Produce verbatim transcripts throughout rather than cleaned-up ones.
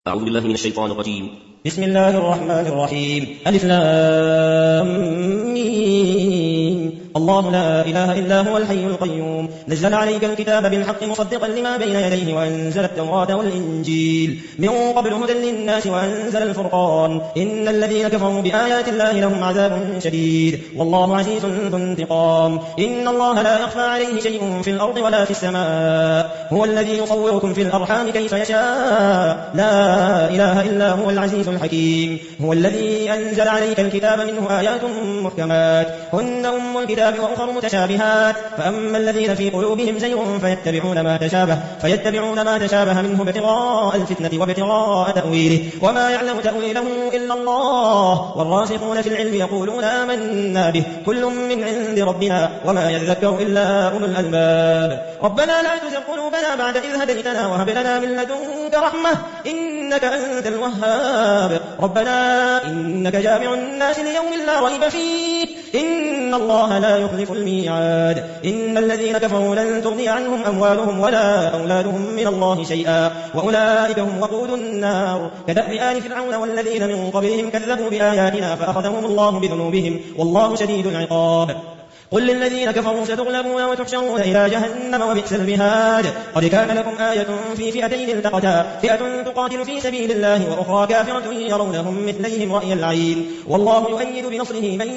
أعوذ بالله من الشيطان الرجيم. بسم الله الرحمن الرحيم. ألف لام ميم. الله لا إله إلا هو الحي القيوم نزل عليك الكتاب بالحق مصدقا لما بين يديه وأنزل التوراة والإنجيل من قبل هدى للناس وأنزل الفرقان إن الذين كفروا بآيات الله لهم عذاب شديد والله عزيز ذو انتقام. إن الله لا يخفى عليه شيء في الأرض ولا في السماء هو الذي يصوركم في الأرحام كيف يشاء لا إله إلا هو العزيز الحكيم. هو الذي أنزل عليك الكتاب منه آيات محكمات هن أم الكتاب وأخر متشابهات فأما الذين في قلوبهم زيغ فيتبعون ما تشابه فيتبعون ما تشابه منه ابتغاء الفتنة وابتغاء تأويله وما يعلم تأويله إلا الله والراسخون في العلم يقولون آمنا به كل من عند ربنا وما يذكر إلا أولو الألباب. ربنا لا تزغ قلوبنا بعد إذ هديتنا وهب لنا من لدنك رحمة إنك أنت الوهاب. ربنا إنك جامع الناس ليوم لا ريب فيه إن الله لا يخلف الميعاد. إن الذين كفروا لن تغني عنهم أموالهم ولا أولادهم من الله شيئا وأولئك هم وقود النار كدأب آل فرعون والذين من قبلهم كذبوا بآياتنا فأخذهم الله بذنوبهم والله شديد العقاب. قل للذين كفروا ستغلبون وتحشرون إلى جهنم وبئس المهاد. قد كان لكم آية في فئتين التقتا فئة تقاتل في سبيل الله وأخرى كافرة يرونهم مثليهم رأي العين والله يؤيد بنصره من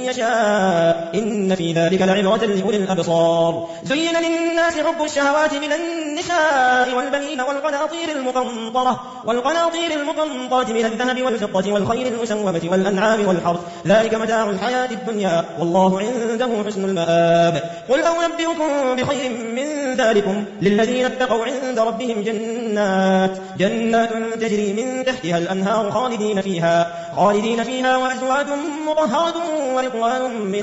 يشاء إن في ذلك لعبرة لأولي الأبصار. زين للناس حب الشهوات من النساء والبنين والقناطير المقنطرة والقناطير المقنطرة من الذهب والفضة والخيل المسومة والأنعام والحرث ذلك متاع الحياة الدنيا والله عنده حسن المآب. قل أنبئكم بخير من ذلكم للذين اتقوا عند ربهم جنات جنات تجري من تحتها الأنهار خالدين فيها خالدين فيها وأزواج مطهرة ورضوان من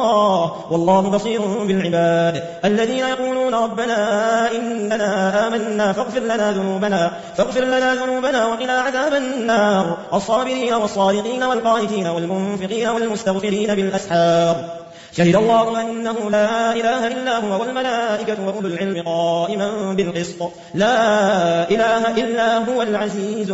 الله والله بصير بالعباد. الذين يقولون ربنا إننا آمنا فاغفر لنا ذنوبنا فاغفر لنا ذنوبنا وقنا عذاب النار الصابرين والصادقين والقانتين والمنفقين والمستغفرين بالأسحار. شهد الله أنه لا إله إلا هو والملائكة وأولو العلم قائما بالقسط لا إله إلا هو العزيز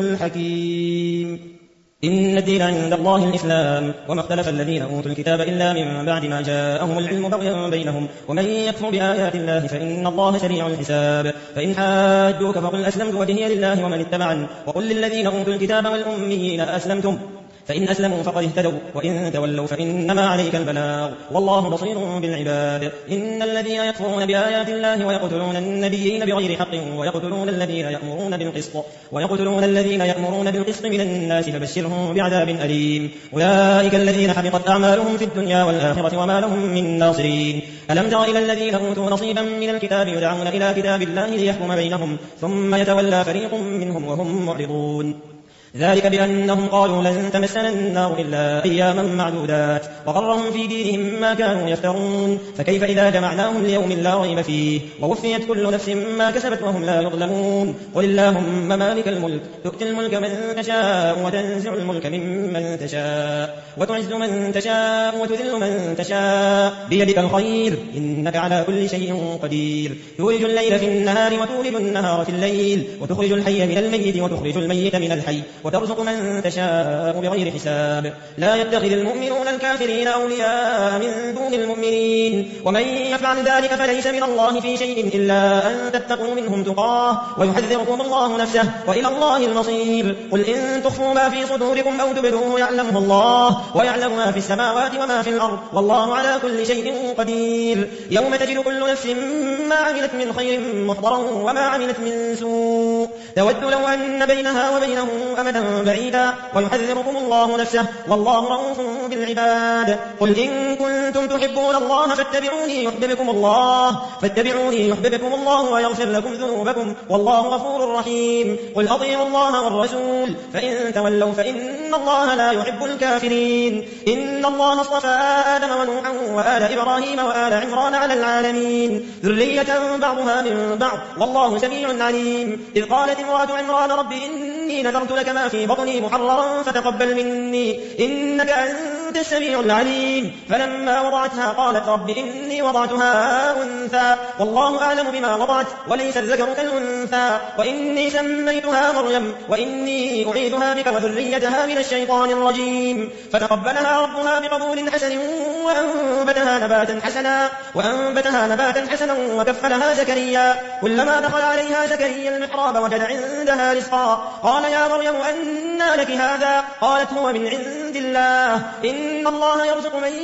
الحكيم. إن الدين عند الله الإسلام وما اختلف الذين أوتوا الكتاب إلا من بعد ما جاءهم العلم بغيا بينهم ومن يكفر بآيات الله فإن الله سريع الحساب. فإن حاجوك فقل أسلمت وجهي لله ومن اتبعني وقل للذين أوتوا الكتاب والأميين أسلمتم فإن أسلموا فقد اهتدوا وإن تولوا فإنما عليك البلاغ والله بصير بالعباد. إن الذين يكفرون بآيات الله ويقتلون النبيين بغير حق ويقتلون الذين يأمرون بالقسط ويقتلون الذين يأمرون بالقسط من الناس فبشرهم بعذاب أليم. أولئك الذين حبطت أعمالهم في الدنيا والآخرة وما لهم من ناصرين. ألم تر إلى الذين أوتوا نصيبا من الكتاب يدعون إلى كتاب الله ليحكم بينهم ثم يتولى فريق منهم وهم معرضون. ذلك بأنهم قالوا لن تمسنا النار إلا أياما معدودات وغرهم في دينهم ما كانوا يفترون. فكيف إذا جمعناهم ليوم لا ريب فيه ووفيت كل نفس ما كسبت وهم لا يظلمون. قل اللهم مالك الملك تؤتي الملك من تشاء وتنزع الملك ممن تشاء وتعز من تشاء وتذل من تشاء بيدك الخير إنك على كل شيء قدير. تولج الليل في النهار وتولج النهار في الليل وتخرج الحي من الميت وتخرج الميت من الحي وترزق من تشاء بغير حساب. لا يتخذ المؤمنون الكافرين أولياء من دون المؤمنين ومن يفعل ذلك فليس من الله في شيء إلا أن تتقوا منهم تقاه ويحذركم الله نفسه وإلى الله المصير. قل إن تخفوا ما في صدوركم أو تبدوه يعلمه الله ويعلم ما في السماوات وما في الأرض والله على كل شيء قدير. يوم تجد كل نفس ما عملت من خير محضرا وما عملت من سوء تود لو أن بينها وبينه أمدا بعيدا ويحذركم الله نفسه والله رؤوف بالعباد. قل إن كنتم تحبون الله فاتبعوني يحببكم الله فاتبعوني يحببكم الله ويغفر لكم ذنوبكم والله غفور رحيم. قل أطيعوا الله والرسول فإن تولوا فإن الله لا يحب الكافرين. إن الله اصطفى آدم ونوحا وآل إبراهيم وآل عمران على العالمين ذرية بعضها من بعض والله سميع عليم. إذ قالت امرأة عمران رب إني نذرت لك ما في بطني محررا فتقبل مني إنك أنت وأنت السميع العليم. فلما وضعتها قالت رب إني وضعتها أنثى والله أعلم بما وضعت وليس الذكر كالأنثى وإني سميتها مريم وإني أعيذها بك وذريتها من الشيطان الرجيم. فتقبلها ربها بقبول حسن وأنبتها نباتا حسنا وأنبتها نباتا حسنا وكفلها زكريا. كلما دخل عليها زكريا المحراب وجد عندها رزقا قال يا مريم أنى لك هذا؟ قالت هو من عند الله إن الله يرزق من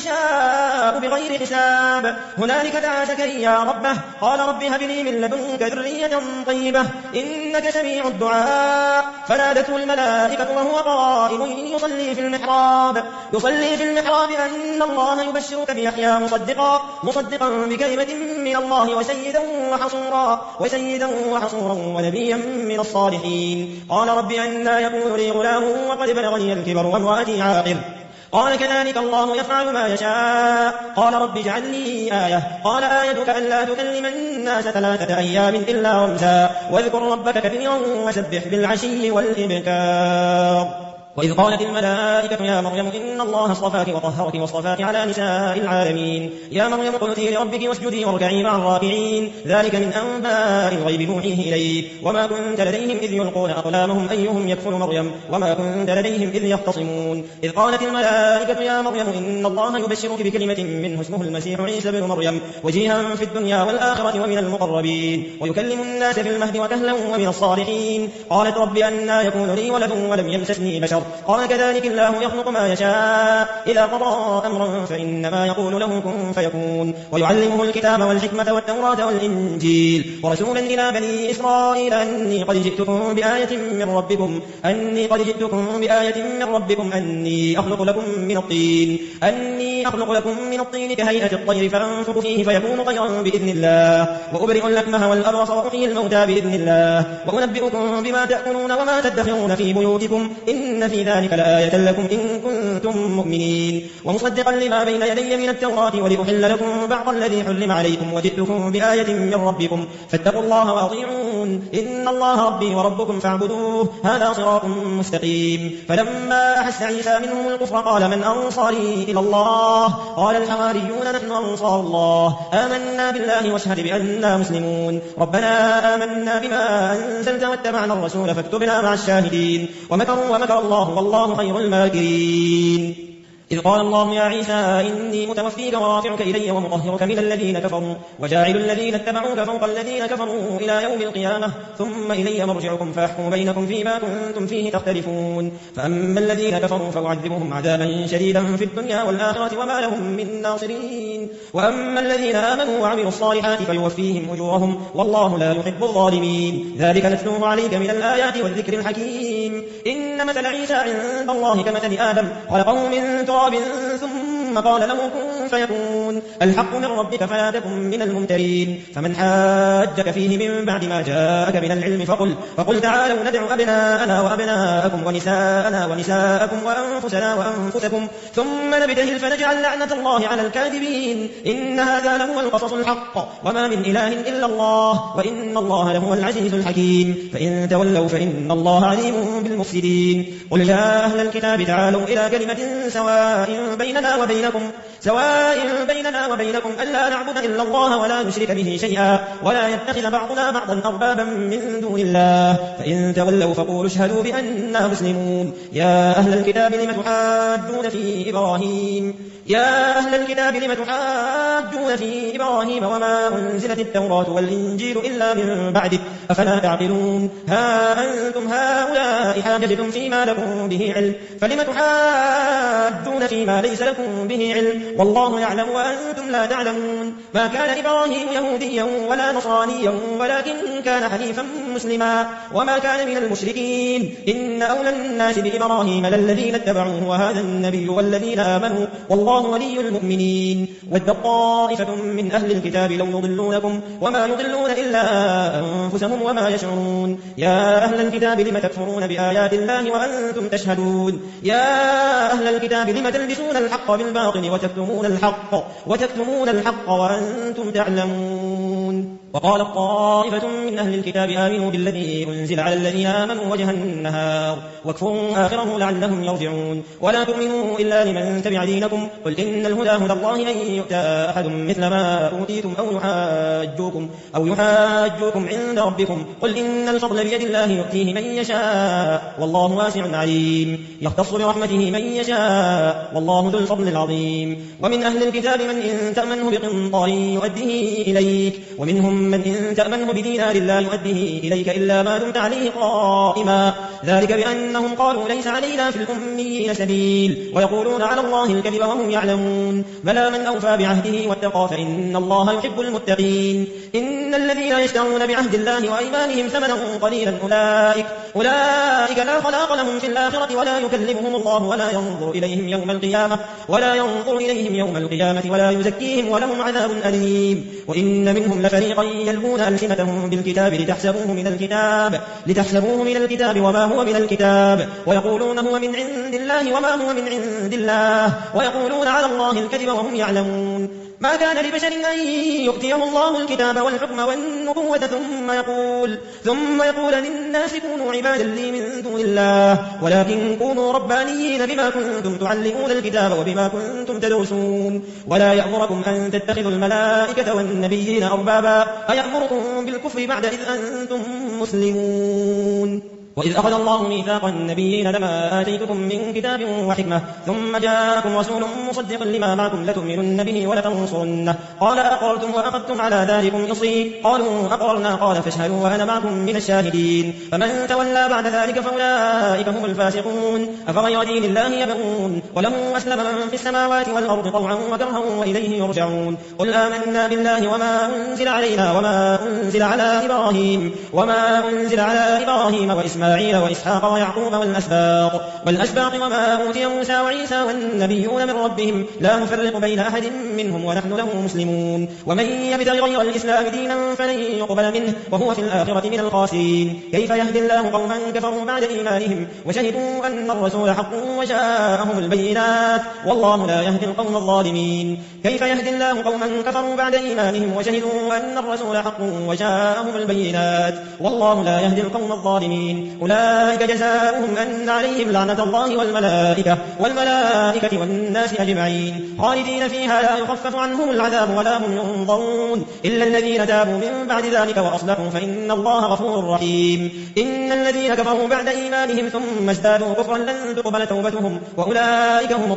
يشاء بغير حساب. هنالك دعا زكريا ربه قال رب هب لي من لدنك ذرية طيبة إنك سميع الدعاء. فنادته الملائكة وهو قائم يصلي في المحراب يصلي في المحراب أن الله يبشرك بيحيى مصدقا مصدقا بكلمة من الله وسيدا وحصورا وسيدا وحصورا ونبيا من الصالحين. قال رب أنى يكون لي غلام وقد بلغني الكبر وامرأتي عاقر قال كذلك الله يفعل ما يشاء. قال رب اجعل لي آية قال آيتك ألا تكلم الناس ثلاثة أيام إلا رمزا واذكر ربك كثيرا وسبح بالعشي والإبكار. وإذ قالت الملائكة يا مريم إن الله اصطفاك وطهرك واصطفاك على نساء العالمين. يا مريم قلتي لربك واسجدي واركعي مع الراكعين. ذلك من أنباء الغيب نوحيه إليك وما كنت لديهم إذ يلقون أقلامهم أيهم يكفل مريم وما كنت لديهم إذ يختصمون. إذ قالت الملائكة يا مريم إن الله يبشرك بكلمة منه اسمه المسيح عيسى بن مريم وجيها في الدنيا والآخرة ومن المقربين ويكلم الناس في المهد وكهلا ومن الصالحين. قالت رب أنى يكون لي ولد ولم يمسسني بشر قال كذلك الله يخلق ما يشاء إذا قضى أمرا فإنما يقول له كن فيكون. ويعلمه الكتاب والحكمة والتوراة والإنجيل ورسولا إلى بني إسرائيل أني قد جئتكم بآية من ربكم أني قد جئتكم بآية من ربكم أني أخلق لكم من الطين أني أخلق لكم من الطين كهيئة الطير فأنفخ فيه فيكون طيرا بإذن الله وأبرئ الأكمه والأبرص وأحيي الموتى بإذن الله وأنبئكم بما تأكلون وما تدخرون في بيوتكم إن في ذلك لآية لكم إن كنتم مؤمنين. ومصدقا لما بين يدي من التوراة ولأحل لكم بعض الذي حرم عليكم وجئتكم بآية من ربكم فاتقوا الله وأطيعون إن الله ربي وربكم فاعبدوه هذا صراط مستقيم. فلما أحس عيسى منهم الكفر قال من أنصاري إلى الله قال الحواريون نحن أنصار الله آمنا بالله واشهد بأننا مسلمون. ربنا آمنا بما أنزلت واتبعنا الرسول فاكتبنا مع الشاهدين. ومكروا ومكر الله والله خير الماكرين. إذ قال الله يا عيسى إني متوفيك ورافعك إلي ومطهرك من الذين كفروا وجاعل الذين اتبعوك فوق الذين كفروا إلى يوم القيامة ثم إلي مرجعكم فأحكم بينكم فيما كنتم فيه تختلفون. فأما الذين كفروا فأعذبهم عذابا شديدا في الدنيا والآخرة وما لهم من ناصرين. وأما الذين آمنوا وعملوا الصالحات فيوفيهم أجورهم والله لا يحب الظالمين. ذلك نتلوه عليك من الآيات والذكر الحكيم. إن مثل عيسى عند الله كمثل آدم خلقه من تراب ثم قال له كن فيكون الحق من ربك فلا تكن من الممترين. فمن حاجك فيه من بعد ما جاءك من العلم فقل, فقل تعالوا ندع أبناءنا وأبناءكم ونساءنا ونساءكم وأنفسنا وأنفسكم ثم نبتهل فنجعل لعنة الله على الكاذبين. إن هذا لهو القصص الحق وما من إله إلا الله وإن الله لهو العزيز الحكيم. فإن تولوا فإن الله عليم بالمفسدين. قل يا أهل الكتاب تعالوا إلى كلمة سواء بيننا وبينكم سواء بيننا وبينكم ألا نعبد إلا الله ولا نشرك به شيئا ولا يتخذ بعضنا بعضا أربابا من دون الله. فإن تولوا فقولوا اشهدوا بأننا مسلمون. يا أهل الكتاب لم تحاجون في إبراهيم يا أهل الكتاب لم تحاجون في إبراهيم وما أنزلت التوراة والإنجيل إلا من بعده أفلا تعقلون. ها أنتم هؤلاء حاججتم فيما لكم به علم فلم تحاجون فيما ليس لكم به علم والله يعلم وأنتم لا تعلمون. ما كان إبراهيم يهوديا ولا نصرانيا ولكن كان حنيفا مسلما وما كان من المشركين. إن أولى الناس بإبراهيم للذين اتبعوه وهذا النبي والذين آمنوا والله ولي المؤمنين. ود طائفة من أهل الكتاب لو يضلونكم وما يضلون إلا أنفسهم وما يشعرون. يا أهل الكتاب لم تكفرون بآيات الله وأنتم تشهدون. يا أهل الكتاب لم تلبسون الحق بالباطل وتكتمون الحق وتكتمون الحق وأنتم تعلمون. وقالت طائفة من أهل الكتاب آمنوا بالذي أنزل على الذين آمنوا وجه النهار واكفروا آخره لعلهم يرجعون ولا تؤمنوا إلا لمن تبع دينكم قل إن الهدى هدى الله أن يؤتى أحد مثل ما أوتيتم أو يحاجوكم, أو يحاجوكم عند ربكم قل إن الفضل بيد الله يؤتيه من يشاء والله واسع عليم يختص برحمته من يشاء والله ذو الفضل العظيم ومن أهل الكتاب من إن تأمنه بقنطار يؤديه إليك ومنهم من إن تأمنه بدينار لا يؤديه إليك إلا ما دمت عليه قائما ذلك بأنهم قالوا ليس علينا في الأميين سبيل ويقولون على الله الكذب وهم يعلمون بلى من أوفى بعهده واتقى فإن الله يحب المتقين إن الذين يشترون بعهد الله وأيمانهم ثمنا قليلا أولئك, أولئك لا خلاق لهم في الآخرة ولا يكلمهم الله ولا ينظر إليهم يوم القيامة ولا ينظر إليهم يوم القيامة ولا يزكيهم ولهم عذاب أليم وإن منهم لفريقا يلوون ألسنتهم بالكتاب لتحسبوه من الكتاب لتحسبوه من الكتاب وما هو من الكتاب ويقولون هو من عند الله وما هو من عند الله ويقولون على الله الكذب وهم يعلمون ما كان لبشر أن يؤتيه الله الكتاب والحكم والنبوة ثم يقول, ثم يقول للناس كونوا عبادا لي من دون الله ولكن كونوا ربانيين بما كنتم تعلمون الكتاب وبما كنتم تدرسون ولا يأمركم أن تتخذوا الملائكة والنبيين أربابا أيأمركم بالكفر بعد إذ أنتم مسلمون وإذ أخذ الله ميثاق النبيين لما آتيتكم من كتاب وحكمة ثم جاءكم رسول مصدق لما معكم لتؤمنن به ولتنصرنه قال أقررتم وأخذتم على ذلكم إصري قالوا أقررنا قال فاشهدوا وأنا معكم من الشاهدين فمن تولى بعد ذلك فأولئك هم الفاسقون أفغير دين الله يبغون وله أسلم من في السماوات والأرض طوعا وكرها وإليه يرجعون قل آمنا بالله وما أنزل علينا وما أنزل على إبراهيم وما أنزل على إبراهيم وإسماعيل إسماعيل وإسحاق ويعقوب والأسباط, والأسباط وما أوتي موسى وعيسى والنبيون من ربهم لا نفرق بين أحد منهم ونحن له مسلمون ومن يبتغ غير الإسلام دينا فلن يقبل منه وهو في الآخرة من الخاسرين كيف يهدي الله قوما كفروا بعد إيمانهم وشهدوا أن الرسول حق وجاءهم البينات والله لا يهدي القوم الظالمين كيف يهدي الله قوما كفروا بعد إيمانهم وشهدوا أن الرسول حق وجاءهم البينات والله لا يهدي القوم الظالمين أولئك جزاؤهم أن عليهم لعنة الله والملائكة, والملائكة والناس أجمعين خالدين فيها لا يخفف عنهم العذاب ولا هم ينظرون إلا الذين تابوا من بعد ذلك وأصلحوا فإن الله غفور رحيم إن الذين كفروا بعد إيمانهم ثم ازدادوا كفرا لن تقبل توبتهم وأولئك هم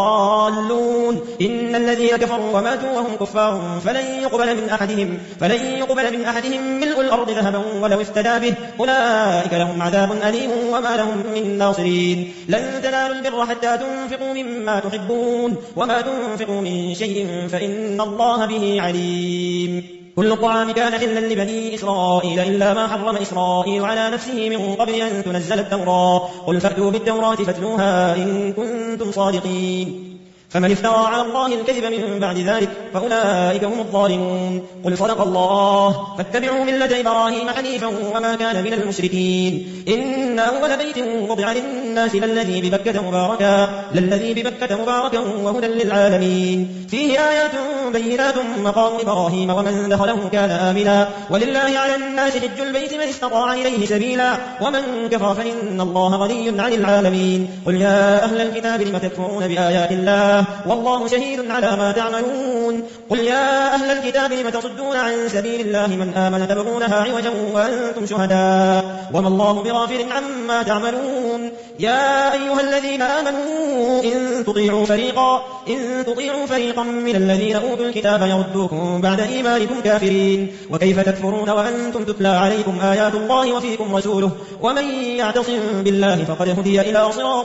الضالون إن الذين كفروا وماتوا وهم كفار فلن يقبل من أحدهم فلن يقبل من أحدهم ملء الأرض ذهبا ولو افتدى به أولئك لهم عذاب أليم وما لهم من ناصرين لن تنالوا البر حتى تنفقوا مما تحبون وما تنفقوا من شيء فإن الله به عليم كل الطعام كان حلا لبني إسرائيل إلا ما حرم إسرائيل على نفسه من قبل أن تنزل التوراة قل فأتوا بالتوراة فاتلوها إن كنتم صادقين فمن افترى على الله الكذب من بعد ذلك فأولئك هم الظالمون قل صدق الله فاتبعوا ملة إبراهيم حنيفا وما كان من المشركين إن أول بيت وضع للناس للذي ببكة مباركا للذي ببكة مباركا وهدى للعالمين فيه آيات بينات مقام إبراهيم ومن دخله كان آمنا ولله على الناس حج البيت من استطاع إليه سبيلا ومن كفر فإن الله غني عن العالمين قل يا أهل الكتاب لم تكفرون بآيات الله والله شهيد على ما تعملون قل يا أهل الكتاب لم تصدون عن سبيل الله من آمن تبغونها عوجا وأنتم شهداء وما الله بغافل عما تعملون يا أيها الذين آمنوا إن تطيعوا فريقا إن تطيعوا فريقا من الذين أوتوا الكتاب يردوكم بعد إيمانكم كافرين وكيف تكفرون وأنتم تتلى عليكم آيات الله وفيكم رسوله ومن يعتصم بالله فقد هدي إلى صراط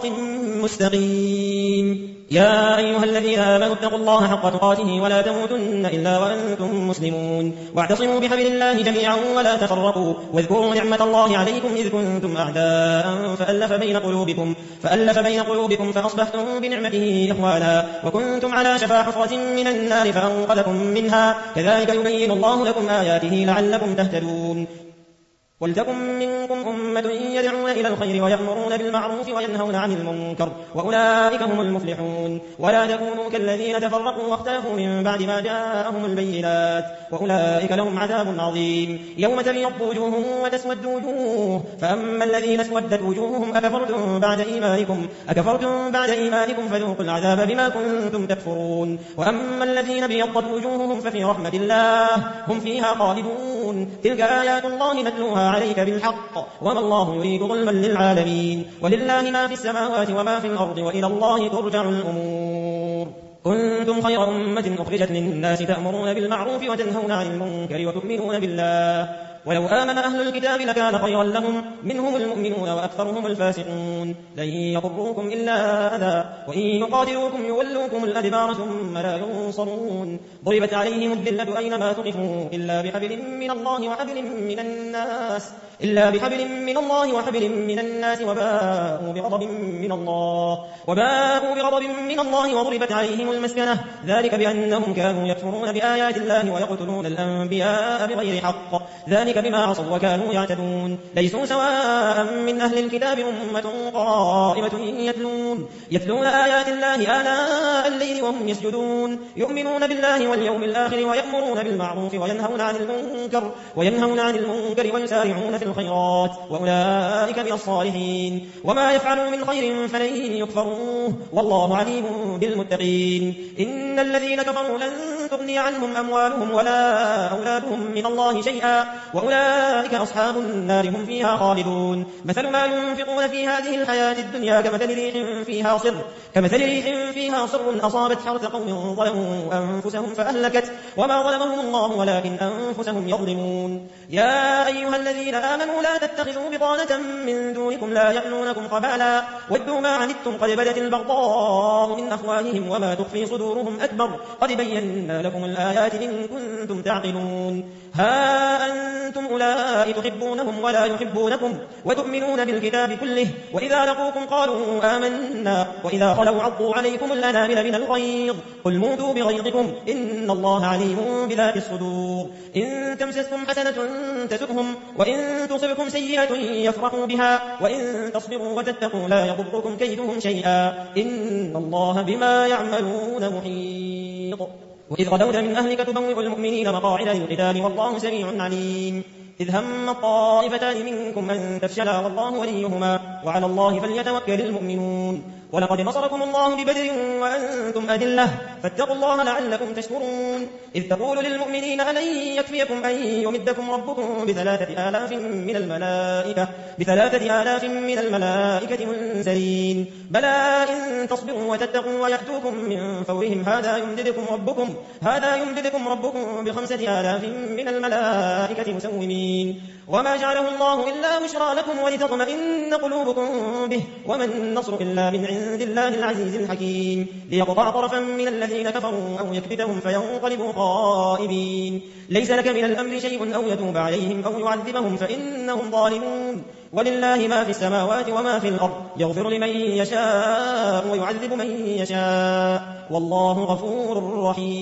مستقيم يا أيها الذين آمنوا اتقوا الله حق تقاته ولا تموتن إلا وأنتم مسلمون واعتصموا بحبل الله جميعا ولا تفرقوا واذكروا نعمة الله عليكم إذ كنتم أعداء فألف بين قلوبكم فألف بين قلوبكم فأصبحتم بنعمته إخوانا وكنتم على شفا حفرة من النار فأنقذكم منها كذلك يبين الله لكم آياته لعلكم تهتدون ولتكن منكم أمة يدعون إلى الخير ويأمرون بالمعروف وينهون عن المنكر وأولئك هم المفلحون. ولا تكونوا كالذين تفرقوا واختلفوا من بعد ما جاءهم البينات وأولئك لهم عذاب عظيم. يوم تبيض وجوه وتسود وجوه فأما الذين اسودت وجوههم أكفرتم بعد إيمانكم أكفرتم بعد إيمانكم فذوقوا العذاب بما كنتم تكفرون. وأما الذين ابيضت وجوههم ففي رحمة الله هم فيها خالدون. تلك آيات الله نتلوها عليك بالحق وما الله يريد ظلما للعالمين. ولله ما في السماوات وما في الأرض وإلى الله ترجع الأمور. كنتم خير أمة أخرجت للناس تأمرون بالمعروف وتنهون عن المنكر وتؤمنون بالله ولو آمن أهل الكتاب لكان خيرا لهم منهم المؤمنون وأكثرهم الفاسقون. لن يضروكم إلا أذى وإن يقاتلوكم يولوكم الأدبار ثم لا ينصرون. ضربت عليهم الذلة أينما تقفوا إلا بحبل من الله وحبل من الناس إلا بحبل من الله وحبل من الناس وباءوا بغضب من الله وباءوا بغضب من الله وضربت عليهم المسكنة ذلك بأنهم كانوا يكفرون بآيات الله ويقتلون الأنبياء بغير حق ذلك بما عصوا وكانوا يعتدون. ليسوا سواء من أهل الكتاب أمة قائمة يتلون يتلون آيات الله آناء الليل وهم يسجدون يؤمنون بالله واليوم الآخر ويأمرون بالمعروف وينهون عن المنكر وينهون عن المنكر ويسارعون في الخيرات وأولئك من الصالحين. وما يفعلوا من خير فلن يكفروه والله عليم بالمتقين. إن الذين كفروا لن تغني عنهم أموالهم ولا أولادهم من الله شيئا وأولئك أصحاب النار هم فيها خالدون. مثل ما ينفقون في هذه الحياة الدنيا كمثل ريح فيها صر كمثل ريح فيها صر أصابت حرث قوم ظلموا أنفسهم فأهلكت وما ظلمهم الله ولكن أنفسهم يظلمون. يا أيها الذين آمنوا لا تتخذوا بطانة من دونكم لا يألونكم خبالا ودوا ما عنتم قد بدت البغضاء من أفواههم وما تخفي صدورهم أكبر قد بينا لكم الآيات إن كنتم تعقلون. ها أنتم أولئك تحبونهم ولا يحبونكم وتؤمنون بالكتاب كله وإذا لقوكم قالوا آمنا وإذا خلوا عضوا عليكم الأنامل من الغيظ قل موتوا بغيظكم إن الله عليم بذات الصدور. إن تمسسكم حسنة تسؤهم وإن تصبكم سيئة يفرحوا بها وإن تصبروا وتتقوا لا يضركم كيدهم شيئا إن الله بما يعملون محيط. وإذ غدوت من أهلك تبوئ المؤمنين مقاعد للقتال والله سميع عليم. إذ هم الطائفتان منكم أن تفشلا والله وليهما وعلى الله فليتوكل المؤمنون. ولقد نصركم الله ببدر وأنتم أذلة فاتقوا الله لعلكم تشكرون. إذ تقول للمؤمنين ألن يكفيكم أن يمدكم ربكم بثلاثة آلاف من الملائكة بثلاثة آلاف من الملائكة منزلين بلى إن تصبروا وتتقوا ويأتوكم من فورهم هذا يمددكم ربكم هذا يمددكم ربكم بخمسة آلاف من الملائكة مسومين. وما جعله الله إلا بشرى لكم ولتطمئن قلوبكم به وما النصر إلا من عند الله العزيز الحكيم. ليقطع طرفا من الذين كفروا أو يكبتهم فينقلبوا خائبين. ليس لك من الأمر شيء أو يتوب عليهم أو يعذبهم فإنهم ظالمون. ولله ما في السماوات وما في الأرض يغفر لمن يشاء ويعذب من يشاء والله غفور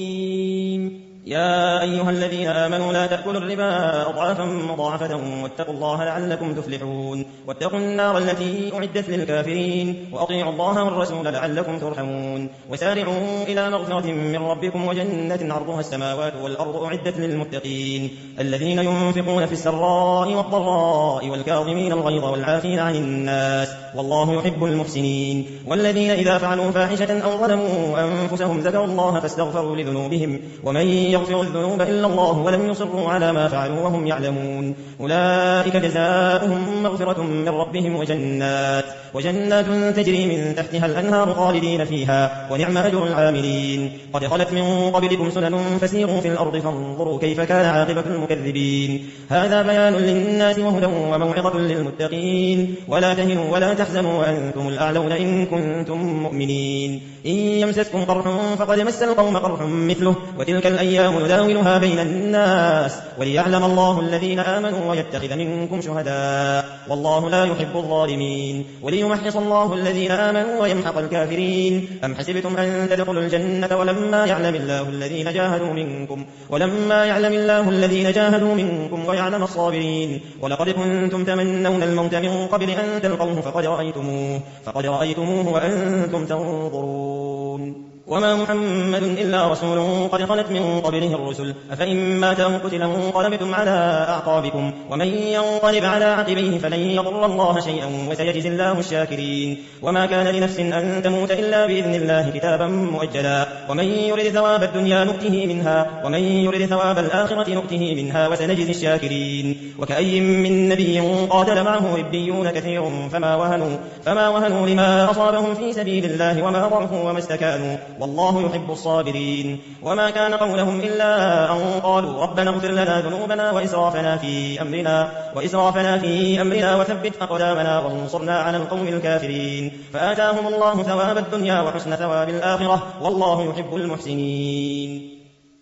رحيم. يا أيها الذين آمنوا لا تأكلوا الربا أضعافا مضاعفة واتقوا الله لعلكم تفلحون. واتقوا النار التي أعدت للكافرين وأطيعوا الله والرسول لعلكم ترحمون. وسارعوا إلى مغفرة من ربكم وجنة عرضها السماوات والأرض أعدت للمتقين الذين ينفقون في السراء والضراء والكاظمين الغيظ والعافين عن الناس والله يحب المحسنين. والذين إذا فعلوا فاحشة أو ظلموا أنفسهم ذكروا الله فاستغفروا لذنوبهم ومن يغفر الذنوب إلا الله ولم يصروا على ما فعلوا وهم يعلمون أولئك جزاؤهم مغفرة من ربهم وجنات وجنات تجري من تحتها الأنهار خالدين فيها ونعم أجر العاملين. قد خلت من قبلكم سنن فسيروا في الأرض فانظروا كيف كان عاقبة المكذبين. هذا بيان للناس وهدى وموعظة للمتقين. ولا تهنوا ولا تحزنوا وأنتم الأعلون إن كنتم مؤمنين. إن يمسسكم قرح فقد مس القوم قرح مثله وتلك الأيام الأيام نداولها بين الناس وليعلم الله الذين آمنوا ويتخذ منكم شهداء والله لا يحب الظالمين وليمحص الله الذين آمنوا ويمحق الكافرين أم حسبتم أن تدخلوا الجنة ولما يعلم الله الذين جاهدوا منكم ولما يعلم الله الذين جاهدوا منكم ويعلم الصابرين ولقد كنتم تمنون الموت من قبل أن تلقوه فقد رأيتموه فقد رأيتموه وأنتم تنظرون وما محمد إلا رسول قد خلت من قبله الرسل أفإن مات أو قتل انقلبتم على أعقابكم ومن ينقلب على عقبيه فلن يضر الله شيئا وسيجزي الله الشاكرين وما كان لنفس أن تموت إلا بإذن الله كتابا مؤجلا ومن يرد ثواب الدنيا نؤته منها ومن يرد ثواب الآخرة نؤته منها وسنجزي الشاكرين وكأي من نبي قاتل معه ربيون كثير فما وهنوا, فما وهنوا لما أصابهم في سبيل الله وما ضعفوا وما استكانوا والله يحب الصابرين وما كان قولهم إلا أن قالوا ربنا اغفر لنا ذنوبنا وإسرافنا في أمرنا وإسرافنا في أمرنا وثبت أقدامنا وانصرنا على القوم الكافرين فآتاهم الله ثواب الدنيا وحسن ثواب الآخرة والله يحب المحسنين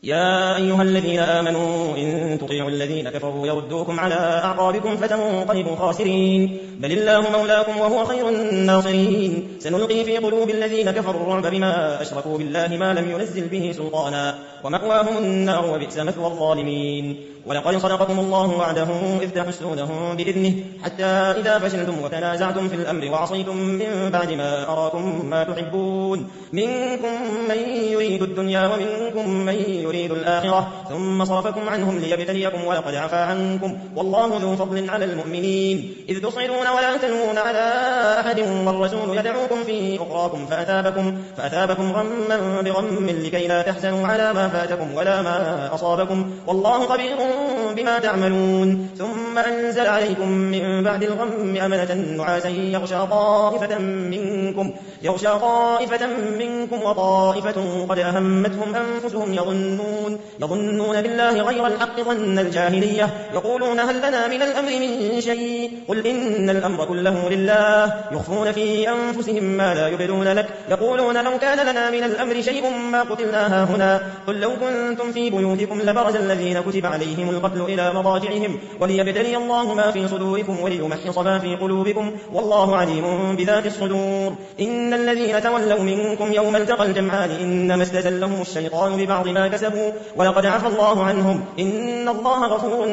يا أيها الذين آمنوا إن تطيعوا الذين كفروا يردوكم على أعقابكم فتنقلبوا خاسرين بل الله مولاكم وهو خير الناصرين سنلقي في قلوب الذين كفروا الرعب بما أشركوا بالله ما لم ينزل به سلطانا ومأواهم النار وبئس مثوى الظالمين ولقد صدقكم الله وعده إذ تحسونهم بإذنه حتى إذا فشلتم وتنازعتم في الأمر وعصيتم من بعد ما أراكم ما تحبون منكم من يريد الدنيا ومنكم من يريد الآخرة ثم صرفكم عنهم ليبتليكم ولقد عفا عنكم والله ذو فضل على المؤمنين إذ تصعدون ولا تلوون على أحد والرسول يدعوكم في أخراكم فأثابكم, فأثابكم غما بغم لكي لا تحزنوا على ما فاتكم ولا ما أصابكم والله خبير بما تعملون ثم أنزل عليكم من بعد الغم أمنة نعاسا يغشى طائفة منكم, يغشى طائفة منكم وطائفة قد أهمتهم أنفسهم يظنون, يظنون بالله غير الحق ظن الجاهلية يقولون هل لنا من الأمر من شيء قل إن الأمر كله لله يخفون في أنفسهم ما لا يبدون لك يقولون لو كان لنا من الأمر شيء ما قتلنا هنا قل لو كنتم في بيوتكم لبرز الذين كتب عليهم القتل إلى مضاجعهم وليبتلي الله ما في صدوركم وليمحص ما في قلوبكم والله عليم بذات الصدور إن الذين تولوا منكم يوم التقى الجمعان إنما استزلهم الشيطان ببعض ما كسبوا ولقد عفى الله عنهم إن الله غفور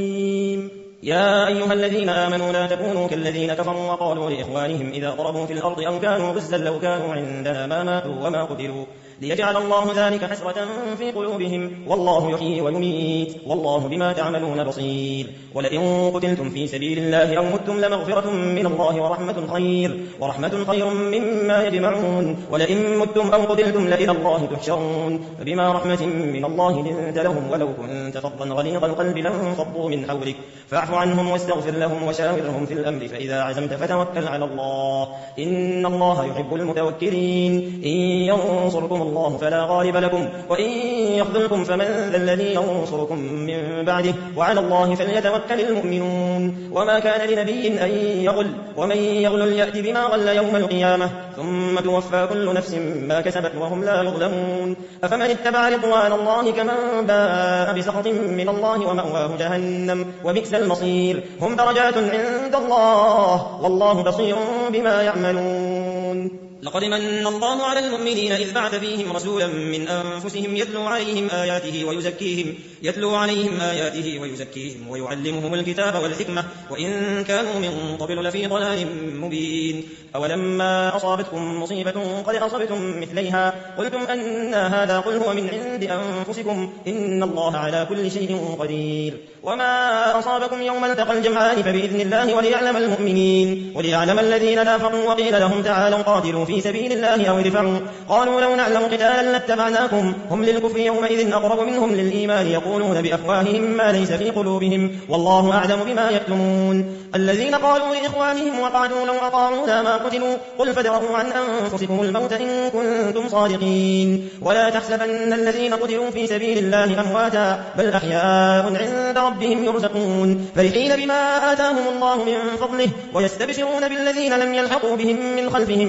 حليم يا أيها الذين آمنوا لا تكونوا كالذين كفروا وقالوا لإخوانهم إذا ضربوا في الأرض أو كانوا غزا لو كانوا عندنا ما ماتوا وما قتلوا ليجعل الله ذلك حسرة في قلوبهم والله يحيي ويميت والله بما تعملون بصير ولئن قتلتم في سبيل الله أو متم لمغفرة من الله ورحمة خير ورحمة خير مما يجمعون ولئن متم أو قتلتم لإلى الله تحشرون فبما رحمة من الله لنت لهم ولو كنت فظا غليظ القلب لانفضوا من حولك فاعف عنهم واستغفر لهم وشاورهم في الأمر فإذا عزمت فتوكل على الله إن الله يحب المتوكلين إن ينصركم الله فلا غالب لكم وإن يخذلكم فمن ذا الذي ينصركم من بعده وعلى الله فليتوكل المؤمنون وما كان لنبي أن يغل ومن يغل يأتي بما غل يوم القيامة ثم توفى كل نفس ما كسبت وهم لا يظلمون أفمن اتبع رضوان الله كمن باء بسخط من الله ومأواه جهنم وبئس المصير هم درجات عند الله والله بصير بما يعملون لقد من الله على المؤمنين إذ بعث فيهم رسولا من أنفسهم يتلو عليهم آياته ويزكيهم يتلو عليهم آياته ويزكيهم ويعلمهم الكتاب والحكمة وإن كانوا من قبل لفي ضلال مبين أولما أصابتكم مصيبة قد أصبتم مثليها قلتم أن هذا قل هو من عند أنفسكم إن الله على كل شيء قدير وما أصابكم يوم التقى الجمعان فبإذن الله وليعلم المؤمنين وليعلم الذين نافقوا وقيل لهم تعالوا قاتلوا في سبيل الله أو ادفعوا قالوا لو نعلم قتالا لاتبعناكم هم للكفر يومئذ أقرب منهم للإيمان يقولون بأفواههم ما ليس في قلوبهم والله أعلم بما يكتمون الذين قالوا لإخوانهم وقعدوا لو أطاعونا ما قتلوا قل فادرءوا عن أنفسكم الموت إن كنتم صادقين ولا تحسبن الذين قتلوا في سبيل الله أمواتا بل أحياء عند ربهم يرزقون فرحين بما آتاهم الله من فضله ويستبشرون بالذين لم يلحقوا بهم من خلفهم ألا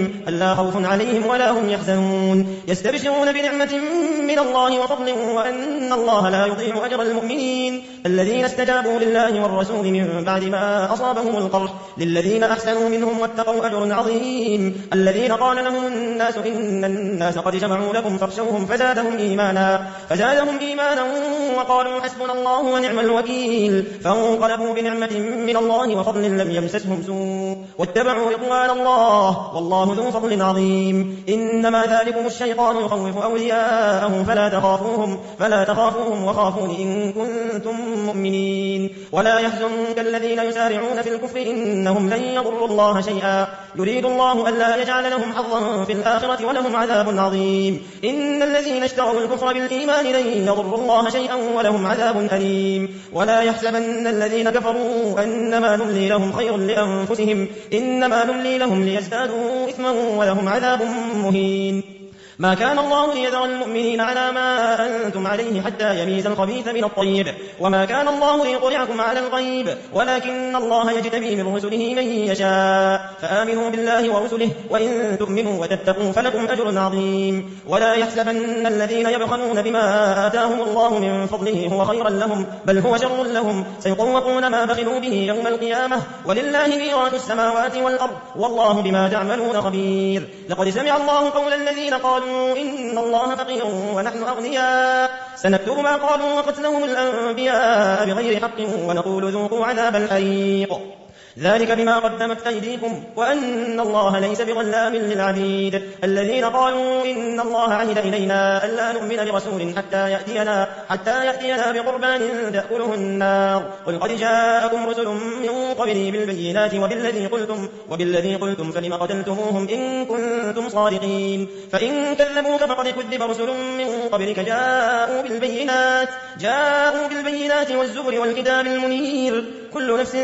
فلا خوف عليهم ولا هم يحزنون يستبشرون بنعمة من الله وفضل وأن الله لا يضيع أجر المؤمنين الذين استجابوا لله والرسول من بعد ما أصابهم القرح للذين أحسنوا منهم واتقوا أجر عظيم الذين قال لهم الناس إن الناس قد جمعوا لكم فاخشوهم فزادهم إيمانا فزادهم إيمانا وقالوا حسبنا الله ونعم الوكيل فانقلبوا بنعمة من الله وفضل لم يمسسهم سوء واتبعوا رضوان الله والله ذو فضل عظيم إنما ذلكم الشيطان يخوف أولياءه فلا تخافوهم فلا تخافوهم وخافون إن كنتم مؤمنين ولا يحزنك الذين يسارعون في الكفر إنهم لن يضروا الله شيئا يريد الله ألا يجعل لهم حظا في الآخرة ولهم عذاب عظيم إن الذين اشتروا الكفر بالإيمان لن يضروا الله شيئا ولهم عذاب أليم ولا يحسبن الذين كفروا أنما نملي لهم خير لأنفسهم إنما نملي لهم ليزدادوا إثما ولهم عذاب مهين ما كان الله ليذر المؤمنين على ما أنتم عليه حتى يميز الخبيث من الطيب وما كان الله ليطلعكم على الغيب ولكن الله يجتبي من رسله من يشاء فآمنوا بالله ورسله وإن تؤمنوا وتتقوا فلكم أجر عظيم ولا يحسبن الذين يبخلون بما آتاهم الله من فضله هو خيرا لهم بل هو شر لهم سيطوقون ما بخلوا به يوم القيامة ولله ميراث السماوات والأرض والله بما تعملون خبير لقد سمع الله قول الذين قالوا إن الله فقير ونحن أغنياء سنكتب ما قالوا وقتلهم الأنبياء بغير حق ونقول ذوقوا عذاب الحريق ذلك بما قدمت أيديكم وأن الله ليس بظلام للعبيد الذين قالوا إن الله عهد إلينا ألا نؤمن برسول حتى يأتينا, حتى يأتينا بقربان تأكله النار قل قد جاءكم رسل من قبلي بالبينات وبالذي قلتم, وبالذي قلتم فلم قتلتموهم إن كنتم صادقين فإن كذبوك فقد كذب رسل من قبلك جاءوا بالبينات, جاءوا بالبينات والزبر والكتاب المنير كل نفس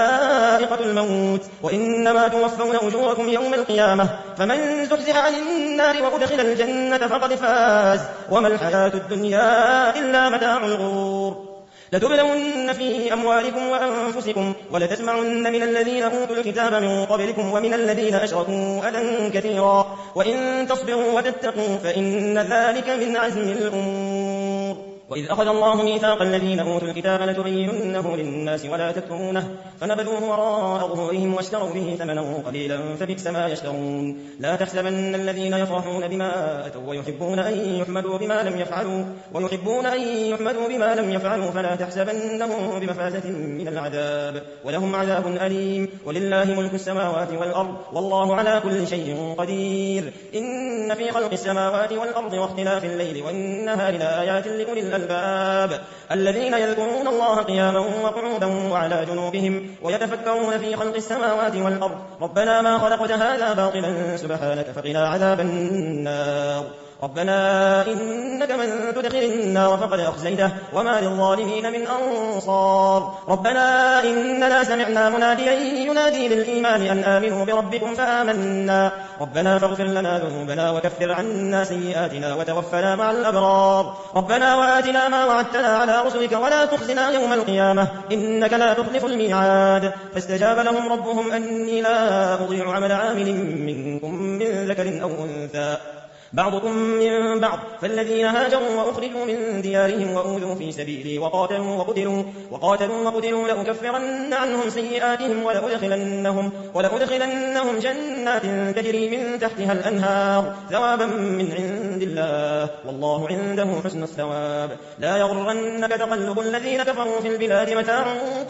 ذائقة الموت وإنما توفون أجوركم يوم القيامة فمن زحزح عن النار وأدخل الجنة فقد فاز وما الحياة الدنيا إلا متاع الغرور لتبلون في أموالكم وأنفسكم ولتسمعن من الذين أوتوا الكتاب من قبلكم ومن الذين أشركوا أذى كثيرا وإن تصبروا وتتقوا فإن ذلك من عزم الأمور وإذ أخذ الله ميثاق الذين أوتوا الكتاب لتبيننه للناس ولا تكتمونه فنبذوه وراء ظهورهم واشتروا به ثمنا قليلا فبئس ما يشترون لا تحسبن الذين يفرحون بما أتوا ويحبون أن يحمدوا بما لم يفعلوا ويحبون أن يحمدوا بما لم يفعلوا فلا تحسبنهم بمفازة من العذاب ولهم عذاب أليم ولله ملك السماوات والأرض والله على كل شيء قدير إن في خلق السماوات والأرض واختلاف الليل والنهار لآيات لأولي الألباب الذين يذكرون الله قياما وقعودا وعلى جنوبهم ويتفكرون في خلق السماوات والأرض ربنا ما خلقت هذا باطلا سبحانك فقنا عذاب النار ربنا إنك من تدخل النار فقد أخزيته وما للظالمين من أنصار ربنا إننا سمعنا مناديا ينادي للإيمان أن آمنوا بربكم فآمنا ربنا فاغفر لنا ذنوبنا وكفر عنا سيئاتنا وتوفنا مع الأبرار ربنا وآتنا ما وعدتنا على رسلك ولا تخزنا يوم القيامة إنك لا تخلف الميعاد فاستجاب لهم ربهم أني لا أضيع عمل عامل منكم من ذكر أو أنثى بعضكم من بعض فالذين هاجروا وأخرجوا من ديارهم وأوذوا في سبيلي وقاتلوا وقتلوا, وقاتلوا وقتلوا لأكفرن عنهم سيئاتهم ولأدخلنهم, ولأدخلنهم جنات تجري من تحتها الأنهار ثوابا من عند الله والله عنده حسن الثواب لا يغرنك تقلب الذين كفروا في البلاد متاع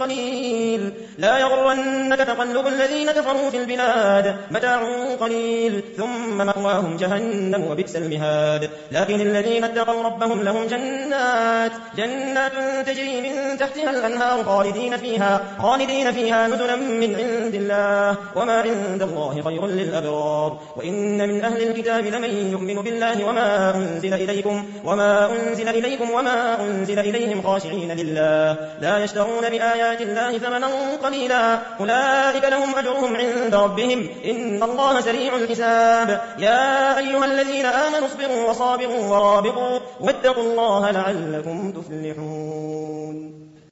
قليل لا يغرنك تقلب الذين كفروا في البلاد متاع قليل ثم مأواهم جهنم وبئس المهاد لكن الذين اتقوا ربهم لهم جنات جنات تجري من تحتها الأنهار خالدين فيها خالدين فيها نزلا من عند الله وما عند الله خير للأبرار وإن من أهل الكتاب لمن يؤمن بالله وما أنزل إليكم وما أنزل إليكم وما أنزل إليهم خاشعين لله لا يشترون بآيات الله ثمنا قليلا أولئك لهم أجرهم عند ربهم إن الله سريع الحساب يا أيها الذين آمنوا اصبروا وصابروا ورابطوا واتقوا الله لعلكم تفلحون